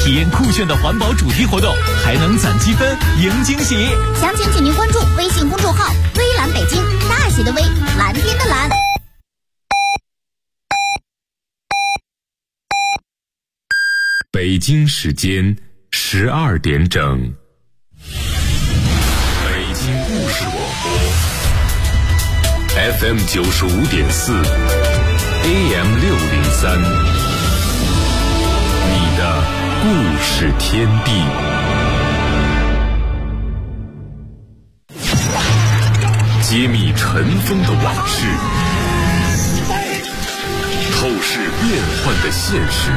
体验酷炫的环保主题活动，还能攒积分赢惊喜。 详情请您关注微信公众号“微蓝北京”，大写的微，蓝天的蓝。 北京时间12点整。北京故事广播 FM 95.4 AM 603，你的故事天地。揭秘尘封的往事，透视变幻的现实，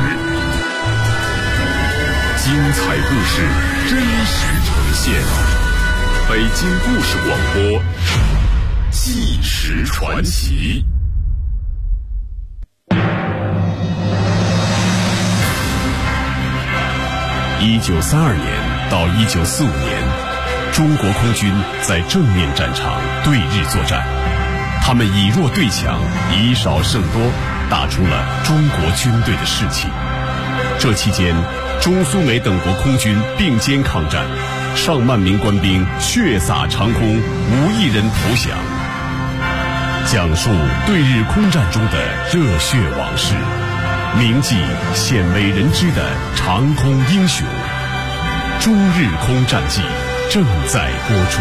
精彩故事真实呈现。北京故事广播，纪实传奇。1932年到1945年，中国空军在正面战场对日作战，他们以弱对强，以少胜多，打出了中国军队的士气。这期间，中苏美等国空军并肩抗战，上万名官兵血洒长空，无一人投降。讲述对日空战中的热血往事，铭记鲜为人知的长空英雄。中日空战记正在播出。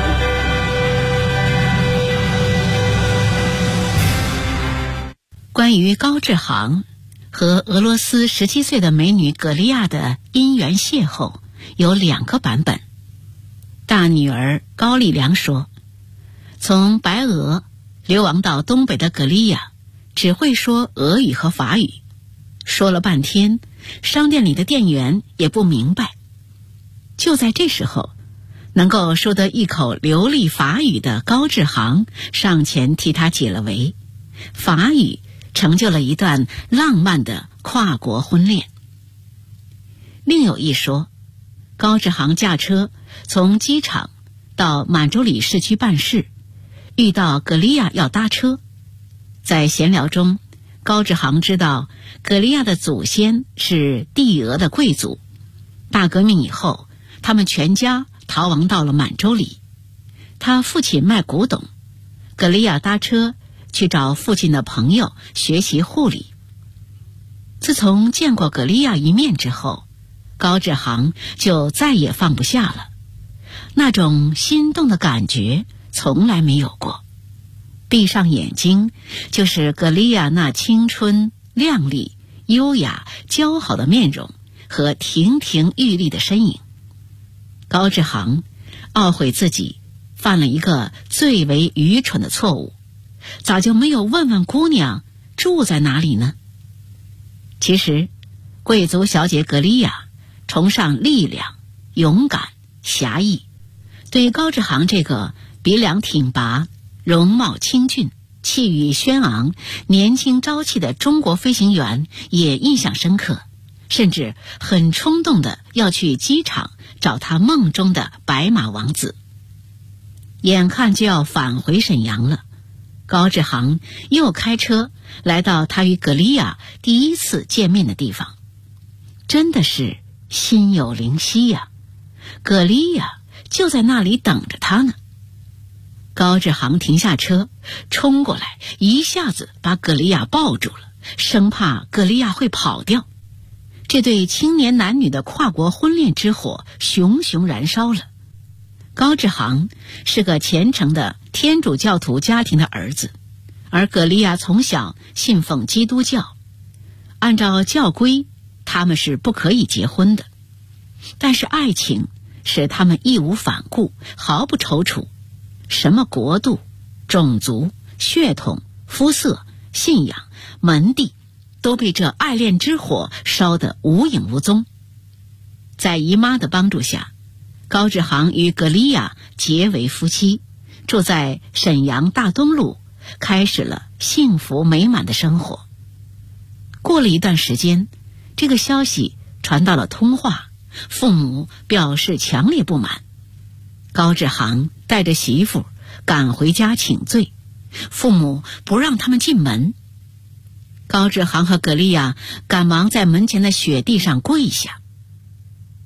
关于高志航和俄罗斯17岁的美女葛利亚的姻缘邂逅有2个版本。大女儿高丽良说，从白俄流亡到东北的葛利亚只会说俄语和法语，说了半天，商店里的店员也不明白。就在这时候，能够说得一口流利法语的高志航上前替他解了围，法语成就了一段浪漫的跨国婚恋。另有一说，高志航驾车从机场到满洲里市区办事，遇到葛利亚要搭车。在闲聊中，高志航知道葛利亚的祖先是帝俄的贵族，大革命以后他们全家逃亡到了满洲里。他父亲卖古董，葛利亚搭车去找父亲的朋友学习护理。自从见过葛利亚一面之后，高志航就再也放不下了，那种心动的感觉从来没有过。闭上眼睛，就是葛利亚那青春靓丽、优雅、姣好的面容和亭亭玉立的身影。高志航懊悔自己犯了一个最为愚蠢的错误，早就没有问问姑娘住在哪里呢？其实，贵族小姐葛利亚崇尚力量、勇敢、侠义，对高志航这个鼻梁挺拔、容貌清俊、气宇轩昂、年轻朝气的中国飞行员也印象深刻，甚至很冲动的要去机场找他梦中的白马王子。眼看就要返回沈阳了，高志航又开车来到他与葛利亚第一次见面的地方。真的是心有灵犀呀，葛利亚就在那里等着他呢。高志航停下车，冲过来，一下子把葛利亚抱住了，生怕葛利亚会跑掉。这对青年男女的跨国婚恋之火熊熊燃烧了。高志航是个虔诚的天主教徒家庭的儿子，而葛利亚从小信奉基督教，按照教规他们是不可以结婚的。但是爱情使他们义无反顾，毫不踌躇，什么国度、种族、血统、肤色、信仰、门第都被这爱恋之火烧得无影无踪。在姨妈的帮助下，高志航与葛利亚结为夫妻，住在沈阳大东路，开始了幸福美满的生活。过了一段时间，这个消息传到了通化，父母表示强烈不满。高志航带着媳妇赶回家请罪，父母不让他们进门。高志航和葛利亚赶忙在门前的雪地上跪下，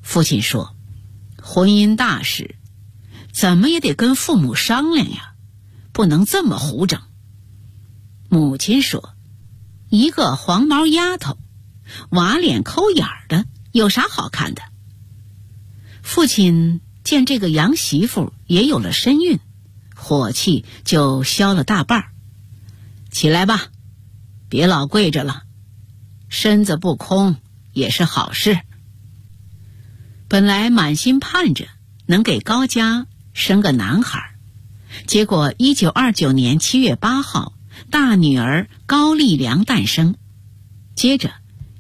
父亲说，婚姻大事怎么也得跟父母商量呀，不能这么胡整。母亲说，一个黄毛丫头，瓦脸抠眼的，有啥好看的？父亲见这个洋媳妇也有了身孕，火气就消了大半。起来吧，别老跪着了，身子不空也是好事。本来满心盼着能给高家生个男孩，结果1929年7月8号，大女儿高丽良诞生。接着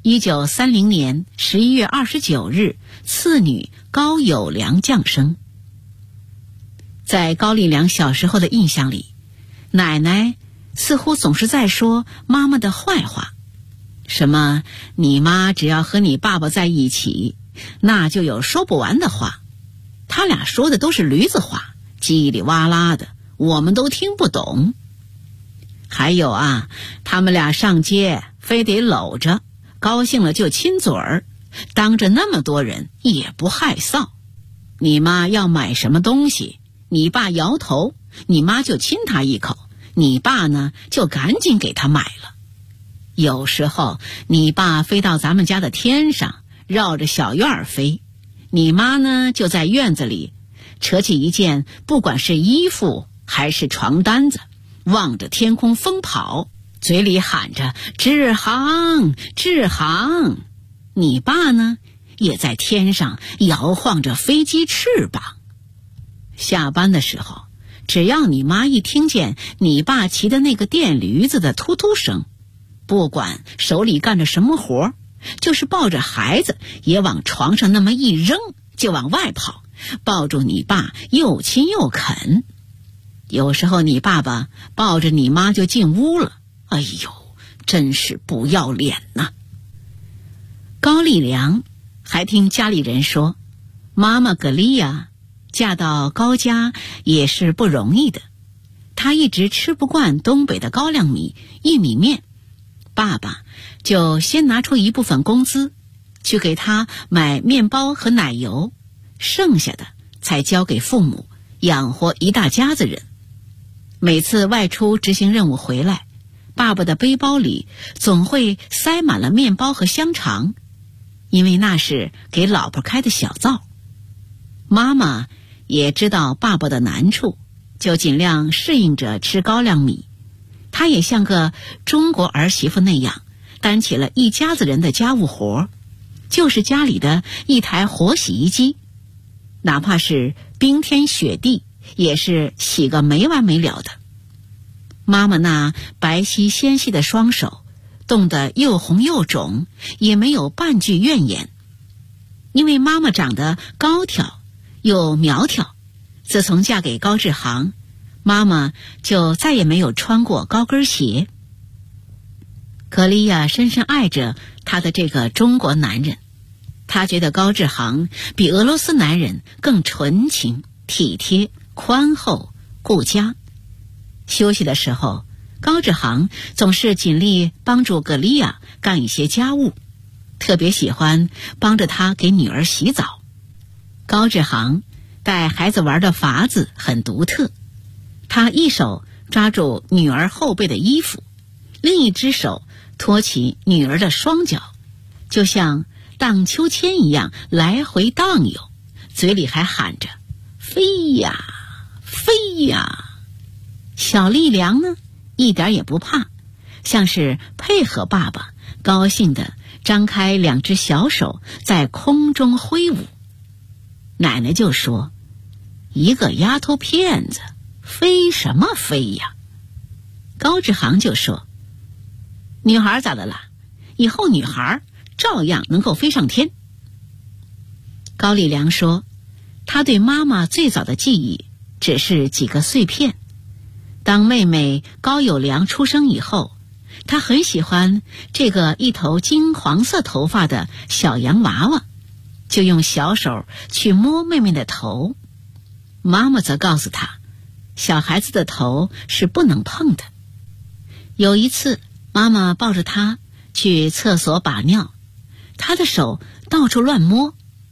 1930年11月29日，次女高友良降生。在高丽良小时候的印象里，奶奶似乎总是在说妈妈的坏话，什么你妈只要和你爸爸在一起，那就有说不完的话，他俩说的都是驴子话，叽里哇啦的，我们都听不懂。还有啊，他们俩上街非得搂着，高兴了就亲嘴儿，当着那么多人也不害臊。你妈要买什么东西，你爸摇头，你妈就亲他一口，你爸呢就赶紧给他买了。有时候你爸飞到咱们家的天上，绕着小院飞，你妈呢就在院子里扯起一件不管是衣服还是床单子，望着天空疯跑，嘴里喊着支航支航。你爸呢也在天上摇晃着飞机翅膀。下班的时候，只要你妈一听见你爸骑的那个电驴子的突突声，不管手里干着什么活，就是抱着孩子也往床上那么一扔，就往外跑，抱住你爸又亲又啃。有时候你爸爸抱着你妈就进屋了，哎呦，真是不要脸呐。高丽良还听家里人说，妈妈格丽亚嫁到高家也是不容易的，她一直吃不惯东北的高粱米、玉米面，爸爸就先拿出一部分工资去给她买面包和奶油，剩下的才交给父母养活一大家子人。每次外出执行任务回来，爸爸的背包里总会塞满了面包和香肠，因为那是给老婆开的小灶。妈妈也知道爸爸的难处，就尽量适应着吃高粱米。她也像个中国儿媳妇那样，担起了一家子人的家务活，就是家里的一台活洗衣机，哪怕是冰天雪地，也是洗个没完没了的。妈妈那白皙纤细的双手冻得又红又肿，也没有半句怨言。因为妈妈长得高挑又苗条，自从嫁给高志航，妈妈就再也没有穿过高跟鞋。格丽亚深深爱着她的这个中国男人，她觉得高志航比俄罗斯男人更纯情、体贴、宽厚、顾家。休息的时候，高志航总是尽力帮助格丽亚干一些家务，特别喜欢帮着她给女儿洗澡。高志航带孩子玩的法子很独特，他一手抓住女儿后背的衣服，另一只手托起女儿的双脚，就像荡秋千一样来回荡悠，嘴里还喊着飞呀飞呀。小丽良呢一点也不怕，像是配合爸爸，高兴地张开两只小手在空中挥舞。奶奶就说，一个丫头片子飞什么飞呀？高志航就说，女孩咋的了？以后女孩照样能够飞上天。高丽良说，她对妈妈最早的记忆只是几个碎片。当妹妹高友良出生以后，她很喜欢这个一头金黄色头发的小洋娃娃，就用小手去摸妹妹的头。妈妈则告诉她，小孩子的头是不能碰的。有一次，妈妈抱着她去厕所把尿，她的手到处乱摸。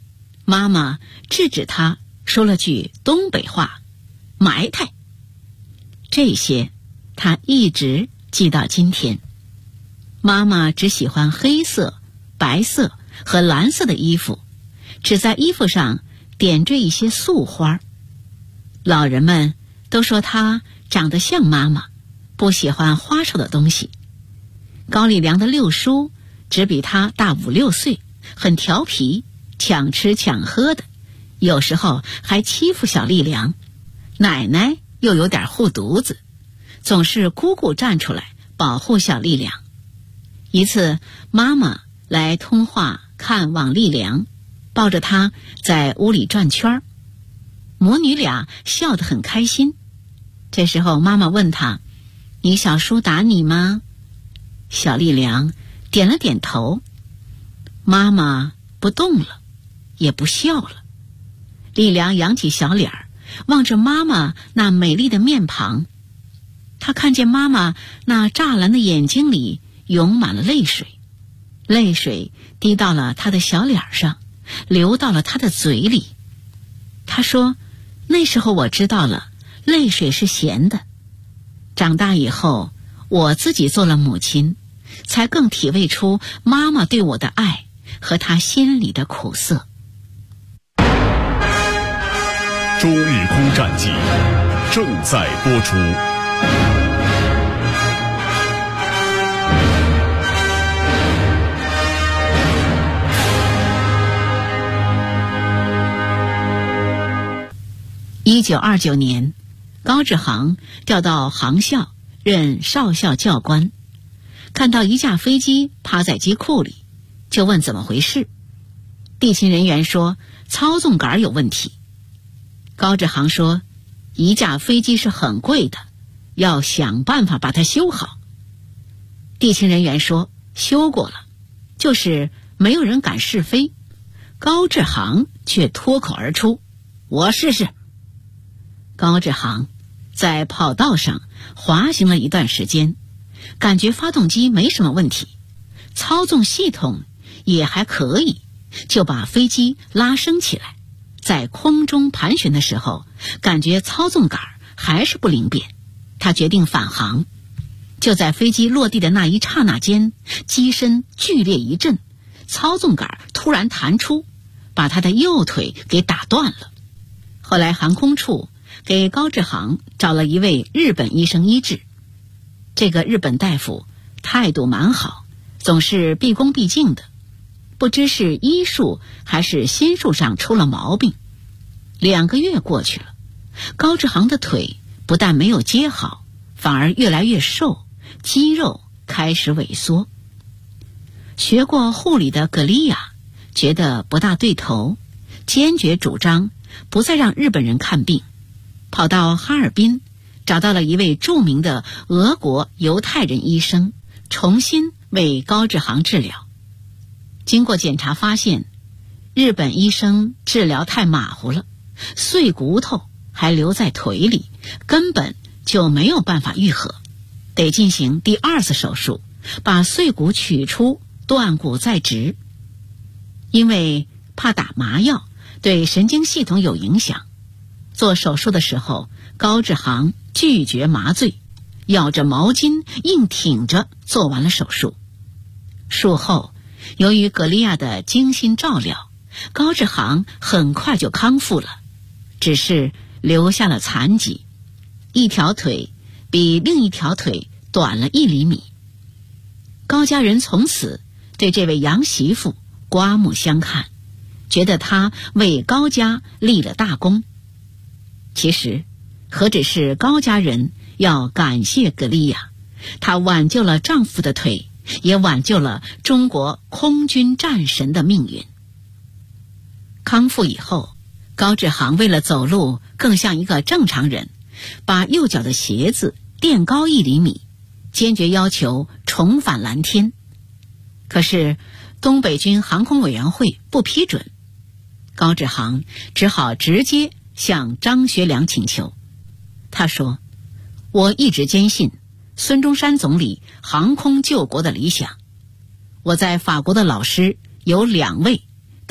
妈妈制止他，说了句东北话：“埋汰。”这些他一直记到今天。妈妈只喜欢黑色、白色和蓝色的衣服，只在衣服上点缀一些素花。老人们都说她长得像妈妈，不喜欢花哨的东西。高丽良的六叔只比她大5、6岁，很调皮，抢吃抢喝的，有时候还欺负小丽良。奶奶又有点护犊子，总是姑姑站出来保护小丽良。一次妈妈来通话看望丽良，抱着她在屋里转圈，母女俩笑得很开心。这时候妈妈问她：“你小叔打你吗？”小丽良点了点头。妈妈不动了，也不笑了。丽良扬起小脸儿，望着妈妈那美丽的面庞。她看见妈妈那湛蓝的眼睛里涌满了泪水，泪水滴到了她的小脸上，流到了她的嘴里。她说：“那时候我知道了，泪水是咸的。长大以后，我自己做了母亲，才更体味出妈妈对我的爱和她心里的苦涩。” 中日空战记正在播出。 1929年，高志航调到航校任少校教官，看到一架飞机趴在机库里，就问怎么回事。地勤人员说操纵杆有问题。高志航说，一架飞机是很贵的，要想办法把它修好。地勤人员说修过了，就是没有人敢试飞。高志航却脱口而出：“我试试。”高志航在跑道上滑行了一段时间，感觉发动机没什么问题，操纵系统也还可以，就把飞机拉升起来。在空中盘旋的时候，感觉操纵杆还是不灵便，他决定返航。就在飞机落地的那一刹那间，机身剧烈一震，操纵杆突然弹出，把他的右腿给打断了。后来航空处给高志航找了一位日本医生医治。这个日本大夫态度蛮好，总是毕恭毕敬的，不知是医术还是心术上出了毛病。2个月过去了，高志航的腿不但没有接好，反而越来越瘦，肌肉开始萎缩。学过护理的格利亚觉得不大对头，坚决主张不再让日本人看病，跑到哈尔滨找到了一位著名的俄国犹太人医生，重新为高志航治疗。经过检查发现，日本医生治疗太马虎了，碎骨头还留在腿里，根本就没有办法愈合，得进行第2次手术，把碎骨取出，断骨再植。因为怕打麻药对神经系统有影响，做手术的时候，高志航拒绝麻醉，咬着毛巾硬挺着做完了手术。术后，由于格利亚的精心照料，高志航很快就康复了，只是留下了残疾，一条腿比另一条腿短了1厘米。高家人从此对这位洋媳妇刮目相看，觉得她为高家立了大功。其实何止是高家人要感谢格利亚，她挽救了丈夫的腿，也挽救了中国空军战神的命运。康复以后，高志航为了走路更像一个正常人，把右脚的鞋子垫高1厘米，坚决要求重返蓝天。可是东北军航空委员会不批准，高志航只好直接向张学良请求。他说，我一直坚信孙中山总理航空救国的理想，我在法国的老师有2位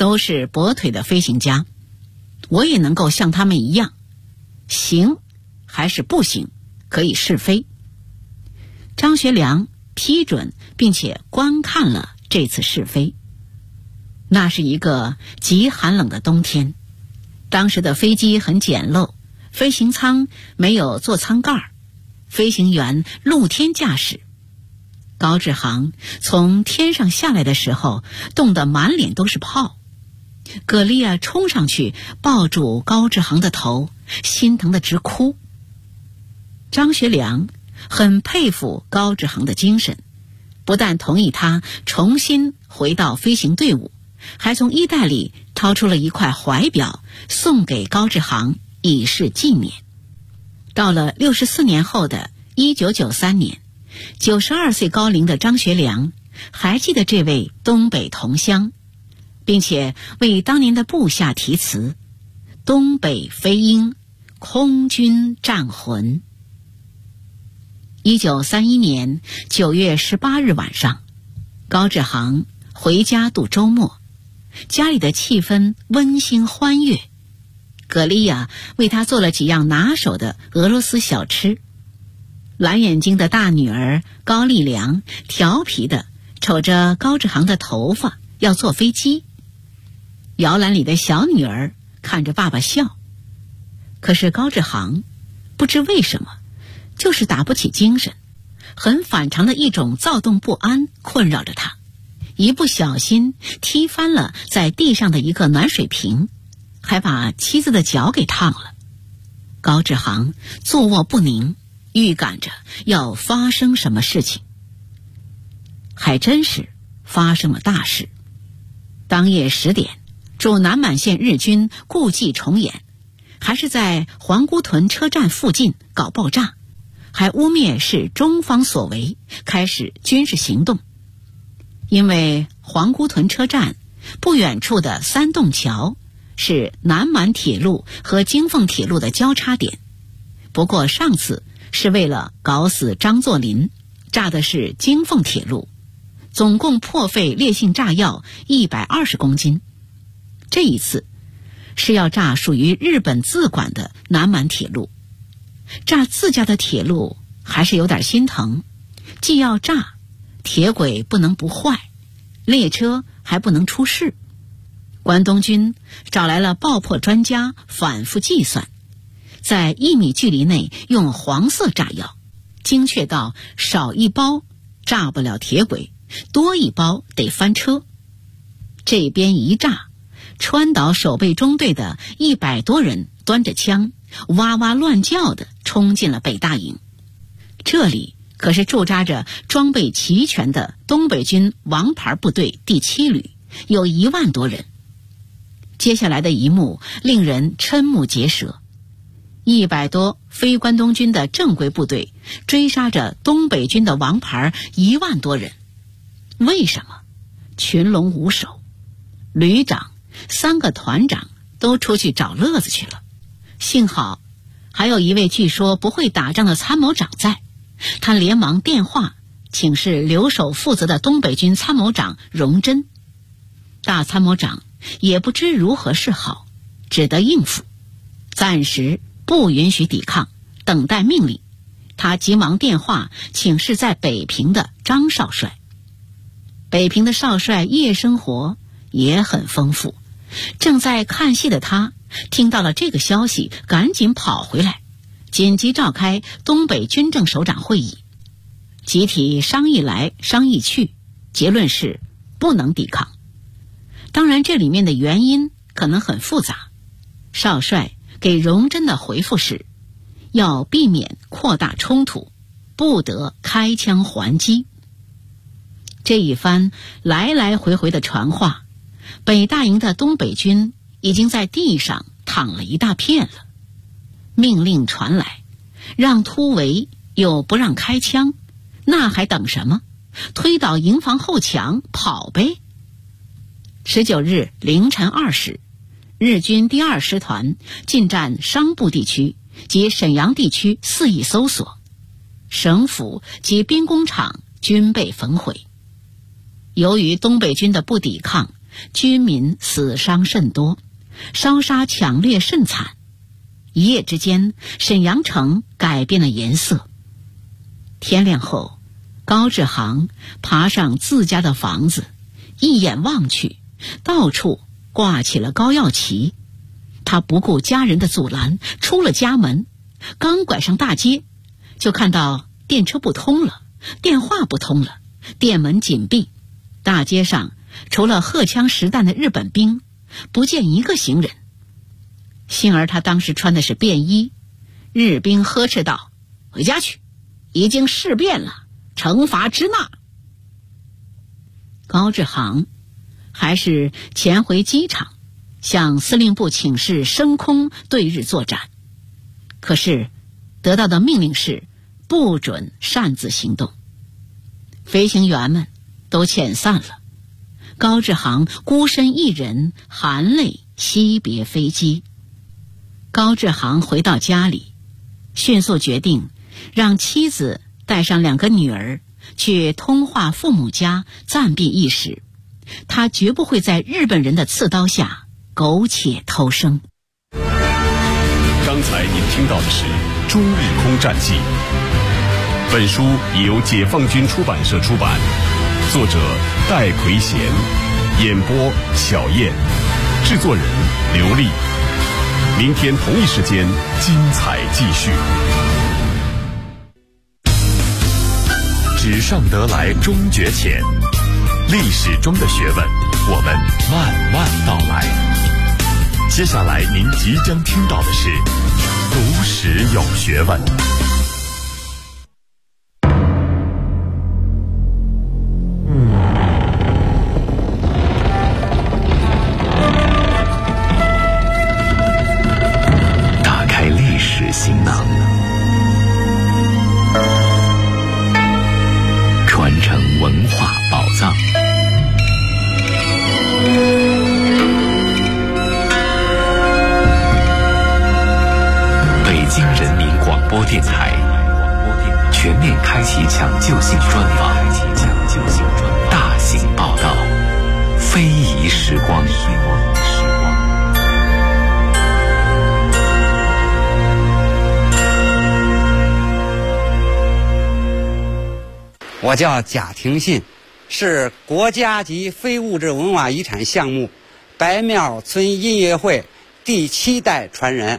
都是跛腿的飞行家，我也能够像他们一样，行还是不行，可以试飞。张学良批准并且观看了这次试飞。那是一个极寒冷的冬天，当时的飞机很简陋，飞行舱没有座舱盖，飞行员露天驾驶。高志航从天上下来的时候，冻得满脸都是泡。葛丽亚冲上去抱住高志航的头，心疼得直哭。张学良很佩服高志航的精神，不但同意他重新回到飞行队伍，还从衣袋里掏出了一块怀表送给高志航以示纪念。到了64年后的1993年，92岁高龄的张学良还记得这位东北同乡，并且为当年的部下题词：东北飞鹰，空军战魂。1931年9月18日晚上，高志航回家度周末，家里的气氛温馨欢悦。葛丽亚为他做了几样拿手的俄罗斯小吃。蓝眼睛的大女儿高丽良调皮地瞅着高志航的头发要坐飞机，摇篮里的小女儿看着爸爸笑。可是高志航不知为什么就是打不起精神，很反常的一种躁动不安困扰着他，一不小心踢翻了在地上的一个暖水瓶，还把妻子的脚给烫了。高志航坐卧不宁，预感着要发生什么事情。还真是发生了大事。当夜10点，驻南满县日军故伎重演，还是在皇姑屯车站附近搞爆炸，还污蔑是中方所为，开始军事行动。因为皇姑屯车站不远处的3洞桥是南满铁路和京凤铁路的交叉点，不过上次是为了搞死张作霖，炸的是京凤铁路，总共破费烈性炸药120公斤。这一次是要炸属于日本自管的南满铁路，炸自家的铁路还是有点心疼，既要炸，铁轨不能不坏，列车还不能出事。关东军找来了爆破专家反复计算，在1米距离内用黄色炸药，精确到少一包炸不了铁轨，多一包得翻车。这边一炸，川岛守备中队的100多人端着枪哇哇乱叫地冲进了北大营。这里可是驻扎着装备齐全的东北军王牌部队第7旅，有1万多人。接下来的一幕令人瞠目结舌，100多非关东军的正规部队追杀着东北军的王牌1万多人。为什么？群龙无首，旅长3个团长都出去找乐子去了。幸好还有一位据说不会打仗的参谋长在，他连忙电话请示留守负责的东北军参谋长荣臻。大参谋长也不知如何是好，只得应付，暂时不允许抵抗，等待命令。他急忙电话请示在北平的张少帅。北平的少帅夜生活也很丰富，正在看戏的他听到了这个消息，赶紧跑回来，紧急召开东北军政首长会议，集体商议来商议去，结论是不能抵抗。当然这里面的原因可能很复杂，少帅给荣臻的回复是要避免扩大冲突，不得开枪还击。这一番来来回回的传话，北大营的东北军已经在地上躺了一大片了。命令传来，让突围又不让开枪，那还等什么？推倒营房后墙跑呗。19日凌晨2时，日军第2师团进占商埠地区及沈阳地区肆意搜索，省府及兵工厂均被焚毁。由于东北军的不抵抗， 军民死伤甚多，烧杀抢掠甚惨。一夜之间，沈阳城改变了颜色。天亮后，高志航爬上自家的房子，一眼望去，到处挂起了高耀旗。他不顾家人的阻拦，出了家门，刚拐上大街，就看到电车不通了，电话不通了，店门紧闭，大街上除了荷枪实弹的日本兵，不见一个行人。幸而他当时穿的是便衣，日兵呵斥道：“回家去，已经事变了，惩罚之纳。”高志航还是潜回机场，向司令部请示升空对日作战，可是得到的命令是不准擅自行动。飞行员们都遣散了，高志航孤身一人含泪惜别飞机。高志航回到家里，迅速决定让妻子带上2个女儿去通化父母家暂避一时，他绝不会在日本人的刺刀下苟且偷生。 刚才您听到的是《中日空战记》，本书已由解放军出版社出版，作者戴奎贤，演播小燕，制作人刘丽。明天同一时间，精彩继续。纸上得来终觉浅，历史中的学问，我们慢慢道来。接下来您即将听到的是读史有学问。 打开历史行囊，传承文化宝藏。北京人民广播电台全面开启抢救性专访，大型报道，非遗时光。 我叫贾廷信，是国家级非物质文化遗产项目白庙村音乐会第7代传人。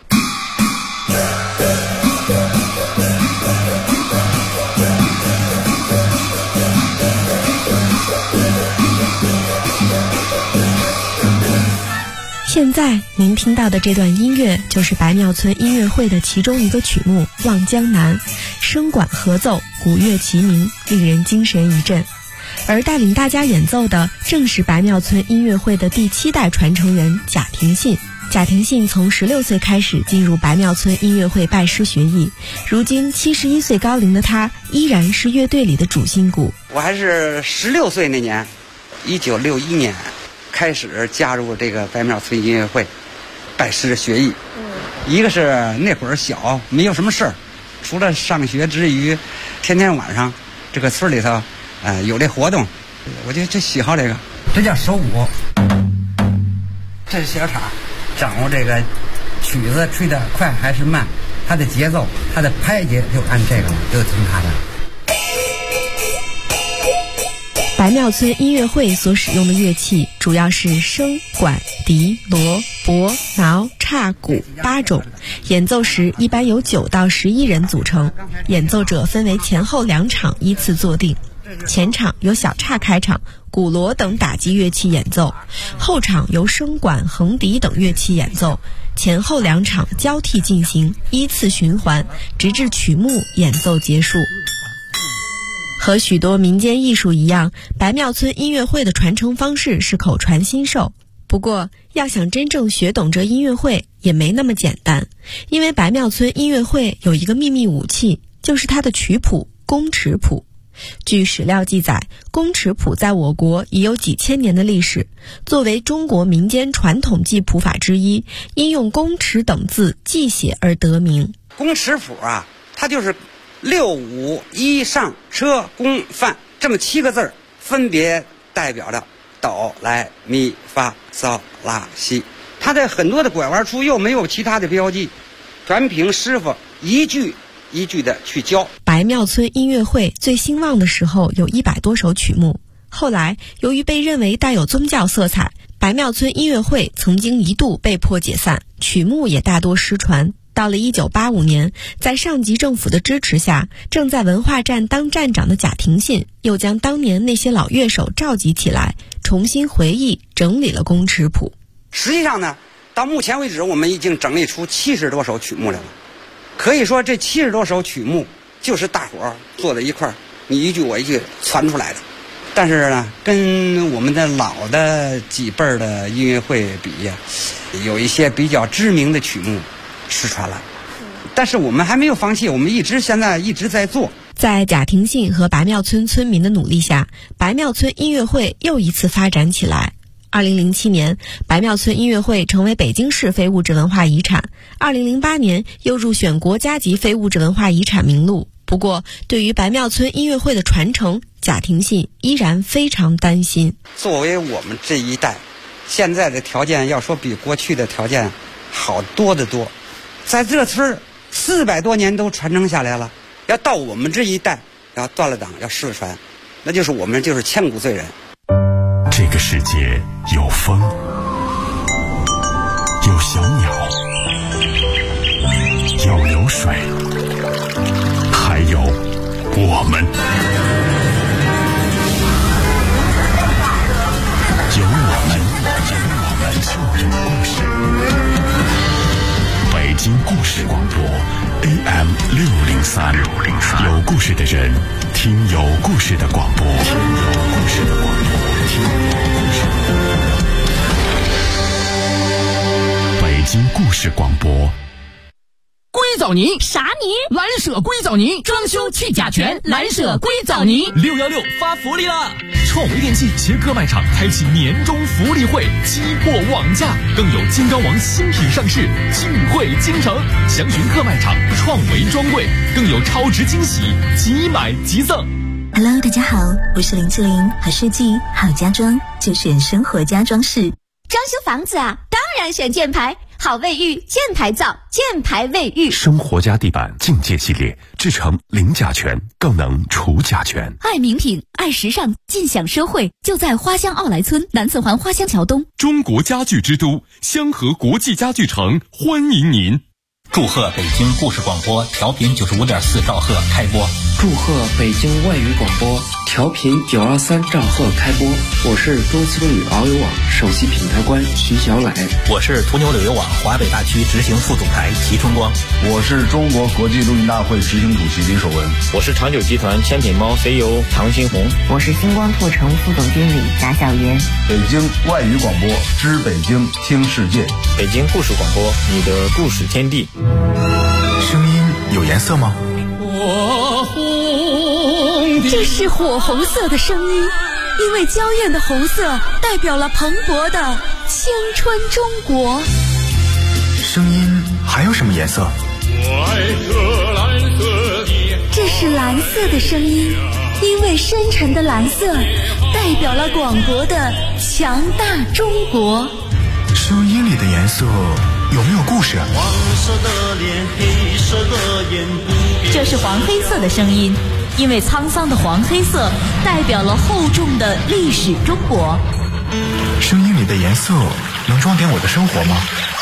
现在您听到的这段音乐就是白庙村音乐会的其中一个曲目《望江南》，声管合奏，鼓乐齐鸣，令人精神一振。而带领大家演奏的正是白庙村音乐会的第7代传承人贾廷信。贾廷信从16岁开始进入白庙村音乐会拜师学艺，如今71岁高龄的他依然是乐队里的主心骨。 我还是16岁那年，1961年开始加入这个白庙村音乐会拜师学艺。一个是那会儿小，没有什么事儿，除了上学之余，天天晚上这个村里头有这活动，我就喜好这个。这叫手鼓，这是小叉，掌握这个曲子吹得快还是慢，它的节奏，它的拍节就按这个，就听它的。 白庙村音乐会所使用的乐器主要是笙、管、笛、锣、钹、挠、叉、鼓8种，演奏时一般由9到11人组成，演奏者分为前后2场依次坐定。前场由小叉开场，鼓锣等打击乐器演奏，后场由笙管、横笛等乐器演奏，前后2场交替进行，依次循环，直至曲目演奏结束。和许多民间艺术一样，白庙村音乐会的传承方式是口传心授。不过，要想真正学懂这音乐会也没那么简单，因为白庙村音乐会有一个秘密武器，就是它的曲谱宫尺谱。据史料记载，宫尺谱在我国已有几千年的历史，作为中国民间传统记谱法之一，因用宫尺等字记写而得名。 宫尺谱啊，它就是6、5、1、上、车、宫、范这么7个字，分别代表着哆来咪发嗦拉西，它在很多的拐弯处又没有其他的标记，全凭师傅一句一句的去教。 白庙村音乐会最兴旺的时候有100多首曲目，后来由于被认为带有宗教色彩，白庙村音乐会曾经一度被迫解散，曲目也大多失传。到了1985年，在上级政府的支持下，正在文化站当站长的贾廷信又将当年那些老乐手召集起来，重新回忆整理了公尺谱。 实际上呢，到目前为止我们已经整理出70多首曲目来了，可以说这70多首曲目就是大伙儿坐在一块儿，你一句我一句传出来的。但是呢，跟我们的老的几辈儿的音乐会比呀，有一些比较知名的曲目失传了，但是我们还没有放弃，我们现在一直在做。 在贾廷信和白庙村村民的努力下，白庙村音乐会又一次发展起来。2007年，白庙村音乐会成为北京市非物质文化遗产，2008年又入选国家级非物质文化遗产名录。不过，对于白庙村音乐会的传承，贾廷信依然非常担心。 作为我们这一代，现在的条件要说比过去的条件好多得多，在这村400多年都传承下来了，要到我们这一代要断了档要失传，那就是我们就是千古罪人。 这个世界有风，有小鸟，有流水，还有我们。有我们就有故事。北京故事广播 AM 603，有故事的人听有故事的广播，听有故事的广播，听有故事的广播。北京故事广播。 硅藻泥啥泥？ 蓝舍硅藻泥，装修去甲醛，蓝舍硅藻泥。616发福利啦！创维电器协客卖场开启年终福利会，期货网价，更有金刚王新品上市，聚会京城。详询客卖场创维专柜，更有超值惊喜，即买即赠。 Hello， 大家好，我是林志玲，好设计好家装就选生活家装饰。 装修房子啊，当然选箭牌，好卫浴，箭牌皂，箭牌卫浴。 生活家地板境界系列，制成零甲醛，更能除甲醛。 爱名品，爱时尚，尽享社会，就在花乡奥莱村南四环花乡桥东。 中国家具之都香河国际家具城欢迎您。 祝贺北京故事广播调频95.4兆赫开播。 祝贺北京外语广播调频923兆赫开播。我是中青旅遨游网首席品牌官徐小磊。 我是途牛旅游网华北大区执行副总裁齐春光。 我是中国国际录音大会执行主席李守文。 我是长久集团千品猫 CEO 唐新红。 我是星光拓城副总经理贾小妍。 北京外语广播知北京听世界。 北京故事广播，你的故事天地。 声音有颜色吗？ 这是火红色的声音，因为娇艳的红色代表了蓬勃的青春中国。 声音还有什么颜色？ 这是蓝色的声音，因为深沉的蓝色代表了广博的强大中国。 声音里的颜色有没有故事？ 黄色的脸，黑色的眼。 这是黄黑色的声音，因为沧桑的黄黑色代表了厚重的历史中国。 声音里的颜色能装点我的生活吗？